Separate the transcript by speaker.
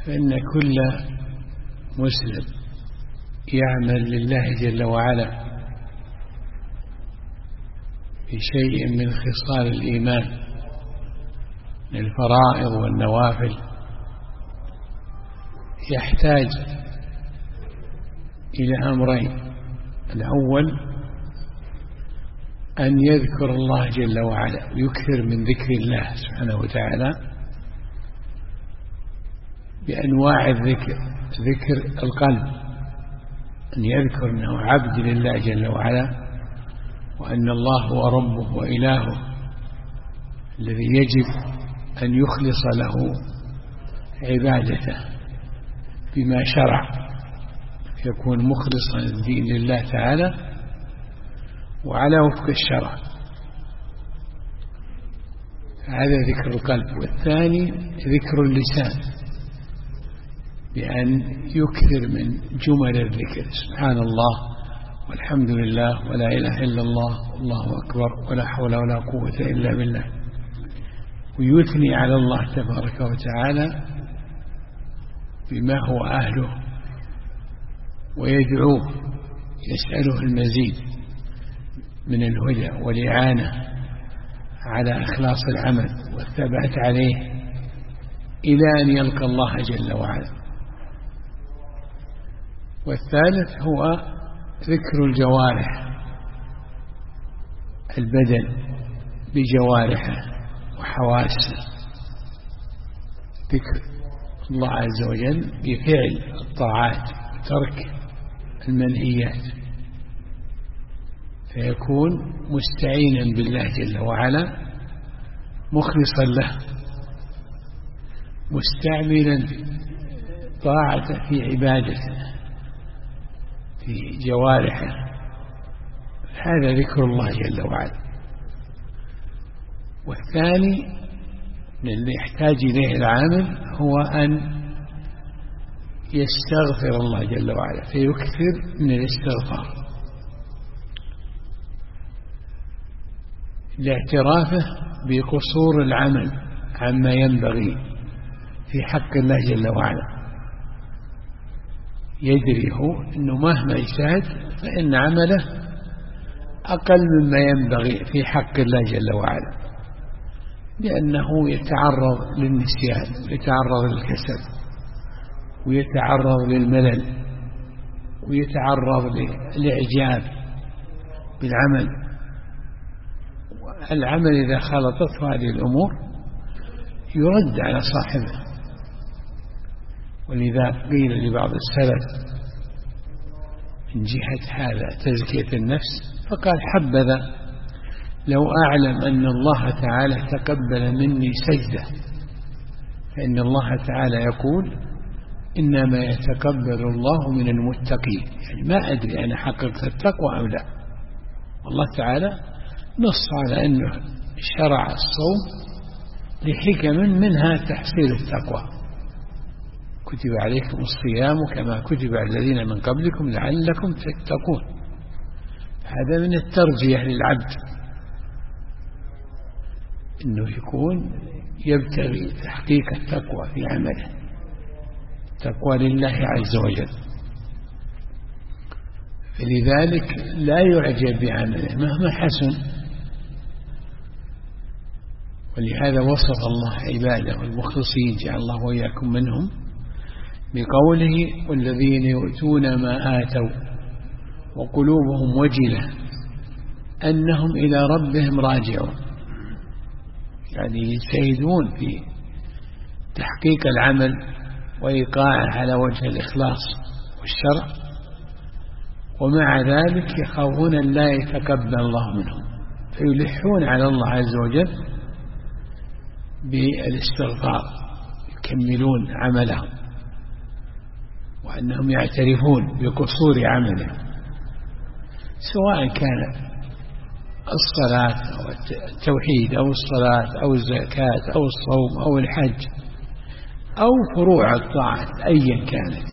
Speaker 1: فإن كل مسلم يعمل لله جل وعلا في شيء من خصال الإيمان من الفرائض والنوافل يحتاج إلى أمرين: الأول أن يذكر الله جل وعلا، يكثر من ذكر الله سبحانه وتعالى بأنواع الذكر: ذكر القلب، أن يذكر أنه عبد لله جل وعلا، وأن الله هو ربه وإلهه الذي يجب أن يخلص له عبادته بما شرع، يكون مخلصا الدين لله تعالى وعلى وفق الشرع. هذا ذكر القلب. والثاني ذكر اللسان، بأن يكثر من جمل الذكر: سبحان الله والحمد لله ولا إله إلا الله والله أكبر ولا حول ولا قوة إلا بالله، ويثني على الله تبارك وتعالى بما هو أهله، ويدعوه يسأله المزيد من الهدى والإعانة على إخلاص العمل والثبات عليه إلى أن يلقى الله جل وعلا. والثالث هو ذكر الجوارح، البدن بجوارحه وحواسه، ذكر الله عز وجل بفعل الطاعات وترك المنهيات، فيكون مستعينا بالله جل وعلا مخلصا له، مستعملا طاعته في عبادته في جوارحه. هذا ذكر الله جل وعلا. والثاني الذي يحتاج إليه العامل هو أن يستغفر الله جل وعلا، فيكثر من الاستغفار لاعترافه بقصور العمل عما ينبغي في حق الله جل وعلا. يدري هو أنه مهما اجتهد فإن عمله أقل مما ينبغي في حق الله جل وعلا، لأنه يتعرض للنسيان ويتعرض للكسل ويتعرض للملل ويتعرض للإعجاب بالعمل. العمل إذا خلطته هذه الأمور يرد على صاحبه. ولذا قيل لبعض السلف من جهة هذا تزكية النفس، فقال: حبذا لو أعلم أن الله تعالى تقبل مني سجدة، فإن الله تعالى يقول: إنما يتقبل الله من المتقين. يعني ما أدري أنا حققت التقوى أم لا. والله تعالى نص على أنه شرع الصوم لحكم منها تحصيل التقوى: كتب عليكم الصيام كما كتب على الذين من قبلكم لعلكم تتقون. هذا من الترجية للعبد، أنه يكون يبتغي تحقيق التقوى في عمله، تقوى لله عز وجل. فلذلك لا يعجب بعمله مهما حسن. ولهذا وصف الله عباده المخلصين، جعل الله وإياكم منهم، بقوله: والذين يؤتون ما آتوا وقلوبهم وجلة أنهم إلى ربهم راجعون. يعني يجتهدون في تحقيق العمل وإيقاعه على وجه الإخلاص والشرع، ومع ذلك يخافون أن لا يتقبل الله منهم، فيلحون على الله عز وجل بالاستغفار، يكملون عملهم، وأنهم يعترفون بقصور عملهم، سواء كان الصلاة أو التوحيد أو الصلاة أو الزكاة أو الصوم أو الحج أو فروع الطاعات أيا كانت.